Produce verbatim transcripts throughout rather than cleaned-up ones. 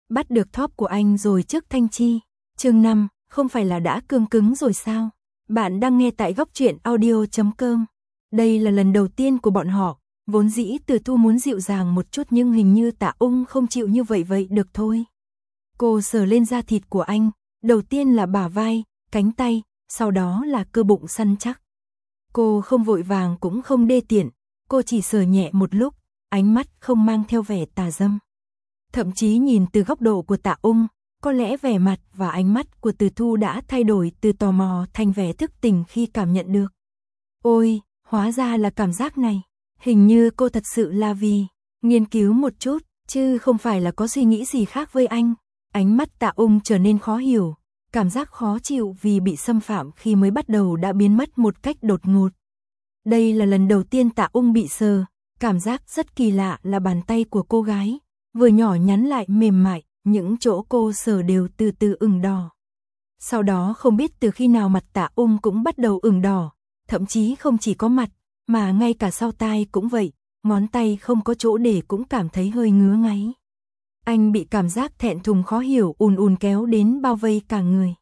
Bắt được top của anh rồi trước Thanh Chi. Chương năm, không phải là đã cương cứng rồi sao? Bạn đang nghe tại góc truyện audio chấm com. Đây là lần đầu tiên của bọn họ, vốn dĩ Từ Thu muốn dịu dàng một chút nhưng hình như Tạ Ung không chịu như vậy vậy được thôi. Cô sờ lên da thịt của anh, đầu tiên là bả vai, cánh tay, sau đó là cơ bụng săn chắc. Cô không vội vàng cũng không đê tiện, cô chỉ sờ nhẹ một lúc, ánh mắt không mang theo vẻ tà dâm. Thậm chí nhìn từ góc độ của Tạ Ung, có lẽ vẻ mặt và ánh mắt của Từ Thu đã thay đổi từ tò mò thành vẻ thức tỉnh khi cảm nhận được. Ôi, hóa ra là cảm giác này. Hình như cô thật sự là vì nghiên cứu một chút, chứ không phải là có suy nghĩ gì khác với anh. Ánh mắt Tạ Ung trở nên khó hiểu, cảm giác khó chịu vì bị xâm phạm khi mới bắt đầu đã biến mất một cách đột ngột. Đây là lần đầu tiên Tạ Ung bị sờ, cảm giác rất kỳ lạ là bàn tay của cô gái, vừa nhỏ nhắn lại mềm mại, những chỗ cô sờ đều từ từ ửng đỏ. Sau đó không biết từ khi nào mặt Tạ Ung cũng bắt đầu ửng đỏ, thậm chí không chỉ có mặt, mà ngay cả sau tai cũng vậy, ngón tay không có chỗ để cũng cảm thấy hơi ngứa ngáy. Anh bị cảm giác thẹn thùng khó hiểu ùn ùn kéo đến bao vây cả người.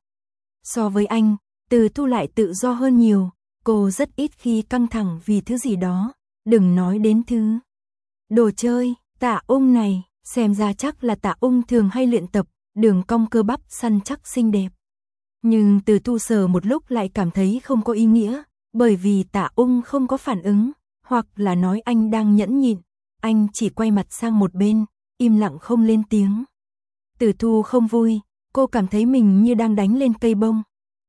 So với anh, Từ Thu lại tự do hơn nhiều, cô rất ít khi căng thẳng vì thứ gì đó, đừng nói đến thứ đồ chơi. Tạ Ung này, xem ra chắc là Tạ Ung thường hay luyện tập, đường cong cơ bắp săn chắc xinh đẹp. Nhưng Từ Thu sờ một lúc lại cảm thấy không có ý nghĩa, bởi vì Tạ Ung không có phản ứng, hoặc là nói anh đang nhẫn nhịn, anh chỉ quay mặt sang một bên, im lặng không lên tiếng. Từ Thu không vui, cô cảm thấy mình như đang đánh lên cây bông.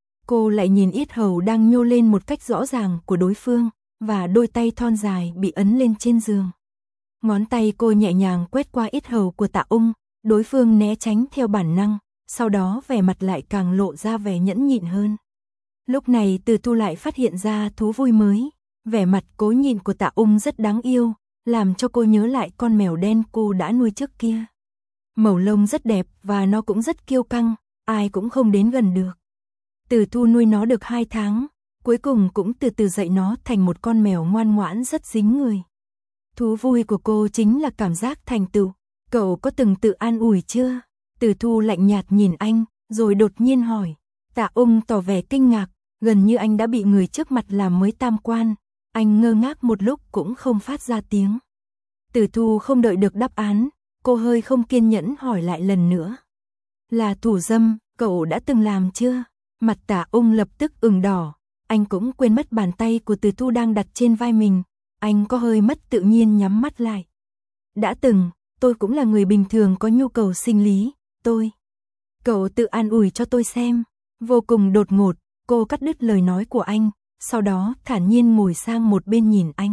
Cô lại nhìn yết hầu đang nhô lên một cách rõ ràng của đối phương, và đôi tay thon dài bị ấn lên trên giường. Ngón tay cô nhẹ nhàng quét qua yết hầu của Tạ Ung, đối phương né tránh theo bản năng, sau đó vẻ mặt lại càng lộ ra vẻ nhẫn nhịn hơn. Lúc này Từ Thu lại phát hiện ra thú vui mới, vẻ mặt cố nhịn của Tạ Ung rất đáng yêu, làm cho cô nhớ lại con mèo đen cô đã nuôi trước kia. Màu lông rất đẹp và nó cũng rất kiêu căng, ai cũng không đến gần được. Từ Thu nuôi nó được hai tháng, cuối cùng cũng từ từ dạy nó thành một con mèo ngoan ngoãn rất dính người. Thú vui của cô chính là cảm giác thành tựu. Cậu có từng tự an ủi chưa? Từ Thu lạnh nhạt nhìn anh, rồi đột nhiên hỏi. Tạ Ung tỏ vẻ kinh ngạc, gần như anh đã bị người trước mặt làm mới tam quan. Anh ngơ ngác một lúc cũng không phát ra tiếng. Từ Thu không đợi được đáp án, cô hơi không kiên nhẫn hỏi lại lần nữa. Là thủ dâm, cậu đã từng làm chưa? Mặt Tạ Ung lập tức ửng đỏ, anh cũng quên mất bàn tay của Từ Thu đang đặt trên vai mình. Anh có hơi mất tự nhiên nhắm mắt lại. Đã từng, tôi cũng là người bình thường có nhu cầu sinh lý, tôi. Cậu tự an ủi cho tôi xem. Vô cùng đột ngột, cô cắt đứt lời nói của anh, sau đó thản nhiên ngồi sang một bên nhìn anh.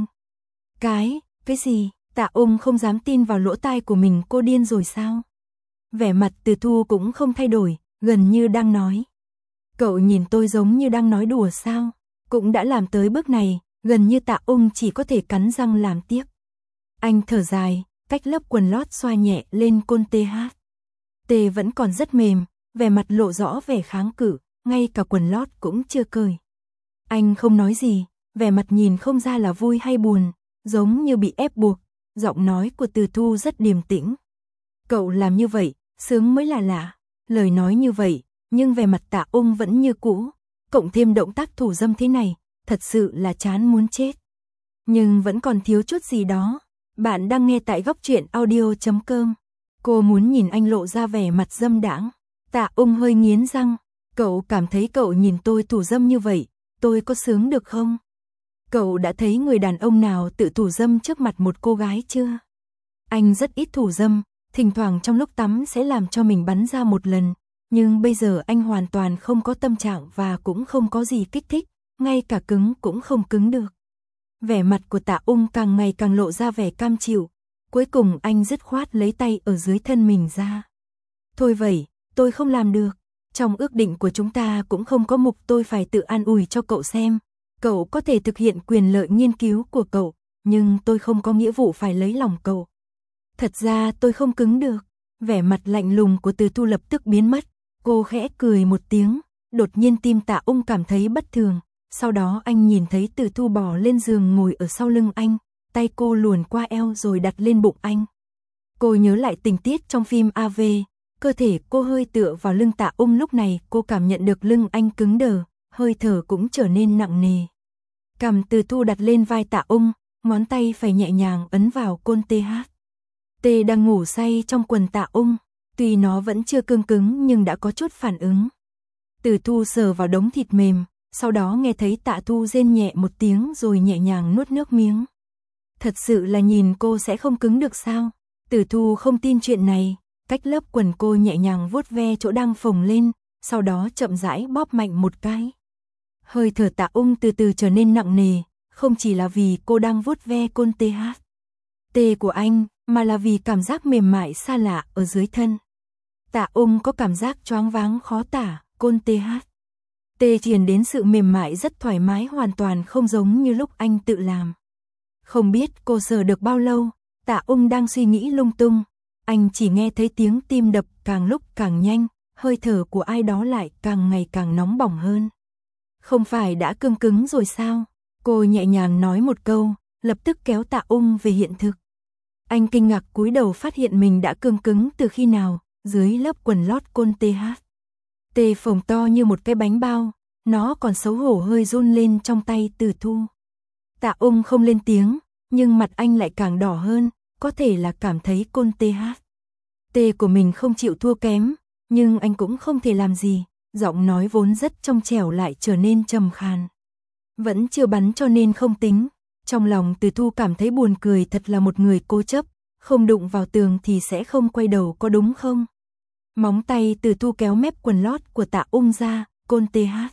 Cái, cái gì? Tạ Ung không dám tin vào lỗ tai của mình, cô điên rồi sao? Vẻ mặt Từ Thu cũng không thay đổi, gần như đang nói. Cậu nhìn tôi giống như đang nói đùa sao? Cũng đã làm tới bước này, gần như Tạ Ung chỉ có thể cắn răng làm tiếp. Anh thở dài, cách lớp quần lót xoa nhẹ lên côn tê hát. Tê vẫn còn rất mềm, vẻ mặt lộ rõ vẻ kháng cự, ngay cả quần lót cũng chưa cởi. Anh không nói gì, vẻ mặt nhìn không ra là vui hay buồn, giống như bị ép buộc, giọng nói của Từ Thu rất điềm tĩnh. Cậu làm như vậy, sướng mới là lạ. Lời nói như vậy, nhưng vẻ mặt Tạ Ung vẫn như cũ, cộng thêm động tác thủ dâm thế này, thật sự là chán muốn chết. Nhưng vẫn còn thiếu chút gì đó. Bạn đang nghe tại góc truyện audio chấm com. Cô muốn nhìn anh lộ ra vẻ mặt dâm đãng. Tạ Ung hơi nghiến răng. Cậu cảm thấy cậu nhìn tôi thủ dâm như vậy, tôi có sướng được không? Cậu đã thấy người đàn ông nào tự thủ dâm trước mặt một cô gái chưa? Anh rất ít thủ dâm, thỉnh thoảng trong lúc tắm sẽ làm cho mình bắn ra một lần. Nhưng bây giờ anh hoàn toàn không có tâm trạng và cũng không có gì kích thích, ngay cả cứng cũng không cứng được. Vẻ mặt của Tạ Ung càng ngày càng lộ ra vẻ cam chịu, cuối cùng anh dứt khoát lấy tay ở dưới thân mình ra. Thôi vậy, tôi không làm được, trong ước định của chúng ta cũng không có mục tôi phải tự an ủi cho cậu xem, cậu có thể thực hiện quyền lợi nghiên cứu của cậu, nhưng tôi không có nghĩa vụ phải lấy lòng cậu. Thật ra tôi không cứng được, vẻ mặt lạnh lùng của Từ Thu lập tức biến mất, cô khẽ cười một tiếng, đột nhiên tim Tạ Ung cảm thấy bất thường. Sau đó anh nhìn thấy Từ Thu bò lên giường ngồi ở sau lưng anh, tay cô luồn qua eo rồi đặt lên bụng anh. Cô nhớ lại tình tiết trong phim a vê, Cơ thể cô hơi tựa vào lưng Tạ Ung, lúc này cô cảm nhận được lưng anh cứng đờ, hơi thở cũng trở nên nặng nề. Cằm Từ Thu đặt lên vai Tạ Ung, ngón tay phải nhẹ nhàng ấn vào côn tê hát. Tê đang ngủ say trong quần Tạ Ung, tuy nó vẫn chưa cương cứng nhưng đã có chút phản ứng. Từ Thu sờ vào đống thịt mềm, sau đó nghe thấy Tạ Thu rên nhẹ một tiếng rồi nhẹ nhàng nuốt nước miếng. Thật sự là nhìn cô sẽ không cứng được sao? Từ Thu không tin chuyện này, cách lớp quần cô nhẹ nhàng vuốt ve chỗ đang phồng lên, sau đó chậm rãi bóp mạnh một cái. Hơi thở Tạ Ung từ từ trở nên nặng nề, không chỉ là vì cô đang vuốt ve côn tê hát. Tê của anh, mà là vì cảm giác mềm mại xa lạ ở dưới thân. Tạ Ung có cảm giác choáng váng khó tả, côn tê hát. Tê truyền đến sự mềm mại rất thoải mái, hoàn toàn không giống như lúc anh tự làm. Không biết cô sờ được bao lâu, Tạ Ung đang suy nghĩ lung tung. Anh chỉ nghe thấy tiếng tim đập càng lúc càng nhanh, hơi thở của ai đó lại càng ngày càng nóng bỏng hơn. Không phải đã cương cứng rồi sao? Cô nhẹ nhàng nói một câu, lập tức kéo Tạ Ung về hiện thực. Anh kinh ngạc cúi đầu phát hiện mình đã cương cứng từ khi nào, dưới lớp quần lót côn tê hát. Tê phồng to như một cái bánh bao, nó còn xấu hổ hơi run lên trong tay Từ Thu. Tạ Ung không lên tiếng, nhưng mặt anh lại càng đỏ hơn, có thể là cảm thấy côn tê hát. Tê của mình không chịu thua kém, nhưng anh cũng không thể làm gì, giọng nói vốn rất trong trẻo lại trở nên trầm khàn. Vẫn chưa bắn cho nên không tính. Trong lòng Từ Thu cảm thấy buồn cười, thật là một người cố chấp, không đụng vào tường thì sẽ không quay đầu, có đúng không? Móng tay Từ Thu kéo mép quần lót của Tạ Ung ra, côn tê hát.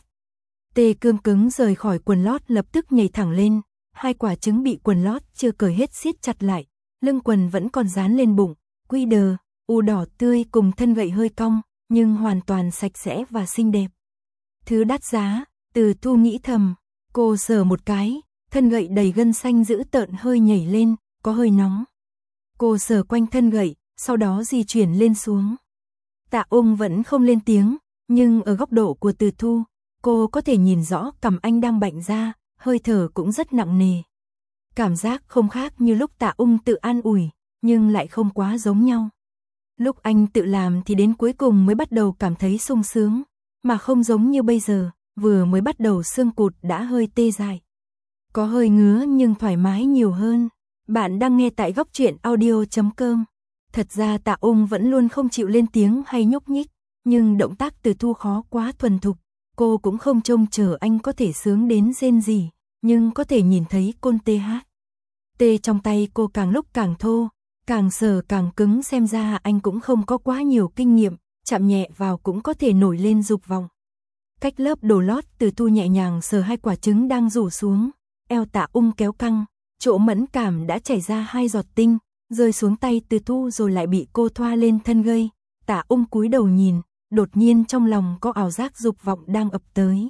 Tê cương cứng rời khỏi quần lót, lập tức nhảy thẳng lên, hai quả trứng bị quần lót chưa cởi hết siết chặt lại, lưng quần vẫn còn dán lên bụng, quy đờ, u đỏ tươi cùng thân gậy hơi cong, nhưng hoàn toàn sạch sẽ và xinh đẹp. Thứ đắt giá, Từ Thu nghĩ thầm, cô sờ một cái, thân gậy đầy gân xanh dữ tợn hơi nhảy lên, có hơi nóng. Cô sờ quanh thân gậy, sau đó di chuyển lên xuống. Tạ Ung vẫn không lên tiếng, nhưng ở góc độ của Từ Thu, cô có thể nhìn rõ cằm anh đang bạnh ra, hơi thở cũng rất nặng nề. Cảm giác không khác như lúc Tạ Ung tự an ủi, nhưng lại không quá giống nhau. Lúc anh tự làm thì đến cuối cùng mới bắt đầu cảm thấy sung sướng, mà không giống như bây giờ, vừa mới bắt đầu xương cụt đã hơi tê dại. Có hơi ngứa nhưng thoải mái nhiều hơn. Bạn đang nghe tại góc truyện audio chấm com. Thật ra Tạ Ung vẫn luôn không chịu lên tiếng hay nhúc nhích, nhưng động tác Từ Thu khó quá thuần thục. Cô cũng không trông chờ anh có thể sướng đến rên gì, nhưng có thể nhìn thấy côn tê hát. Tê trong tay cô càng lúc càng thô, càng sờ càng cứng, xem ra anh cũng không có quá nhiều kinh nghiệm, chạm nhẹ vào cũng có thể nổi lên dục vọng. Cách lớp đồ lót, Từ Thu nhẹ nhàng sờ hai quả trứng đang rủ xuống, eo Tạ Ung kéo căng, chỗ mẫn cảm đã chảy ra hai giọt tinh, rơi xuống tay Từ Thu rồi lại bị cô thoa lên thân gây. Tạ Ung cúi đầu nhìn, đột nhiên trong lòng có ảo giác dục vọng đang ập tới.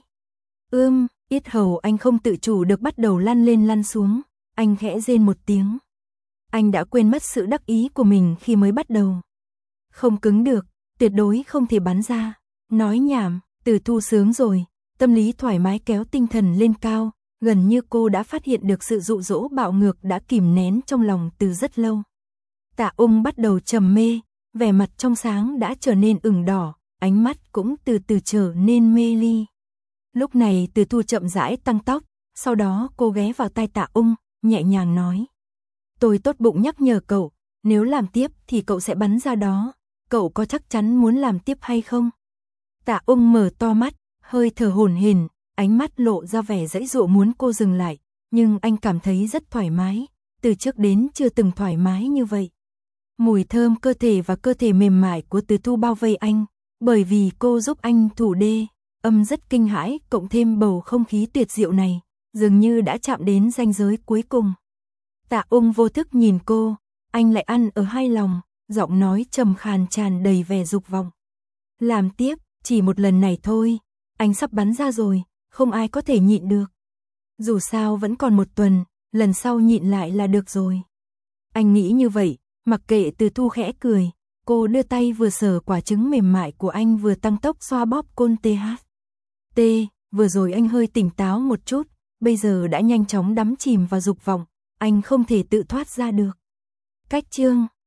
Ưm, yết hầu anh không tự chủ được bắt đầu lăn lên lăn xuống, anh khẽ rên một tiếng. Anh đã quên mất sự đắc ý của mình khi mới bắt đầu. Không cứng được, tuyệt đối không thể bắn ra. Nói nhảm, Từ Thu sướng rồi, tâm lý thoải mái kéo tinh thần lên cao, gần như cô đã phát hiện được sự dụ dỗ bạo ngược đã kìm nén trong lòng từ rất lâu. Tạ Ung bắt đầu trầm mê, vẻ mặt trong sáng đã trở nên ửng đỏ, ánh mắt cũng từ từ trở nên mê ly. Lúc này Từ Thu chậm rãi tăng tốc, sau đó cô ghé vào tai Tạ Ung, nhẹ nhàng nói. Tôi tốt bụng nhắc nhở cậu, nếu làm tiếp thì cậu sẽ bắn ra đó, cậu có chắc chắn muốn làm tiếp hay không? Tạ Ung mở to mắt, hơi thở hổn hển, ánh mắt lộ ra vẻ giãy giụa muốn cô dừng lại, nhưng anh cảm thấy rất thoải mái, từ trước đến chưa từng thoải mái như vậy. Mùi thơm cơ thể và cơ thể mềm mại của Từ Thu bao vây anh, bởi vì cô giúp anh thủ đê, âm rất kinh hãi, cộng thêm bầu không khí tuyệt diệu này, dường như đã chạm đến ranh giới cuối cùng. Tạ Ung vô thức nhìn cô, anh lại ăn ở hai lòng, giọng nói trầm khàn tràn đầy vẻ dục vọng. Làm tiếp, chỉ một lần này thôi, anh sắp bắn ra rồi, không ai có thể nhịn được. Dù sao vẫn còn một tuần, lần sau nhịn lại là được rồi. Anh nghĩ như vậy, mặc kệ Từ Thu khẽ cười, cô đưa tay vừa sờ quả trứng mềm mại của anh vừa tăng tốc xoa bóp côn tê hát. T, vừa rồi anh hơi tỉnh táo một chút, bây giờ đã nhanh chóng đắm chìm vào dục vọng, anh không thể tự thoát ra được. Cách chương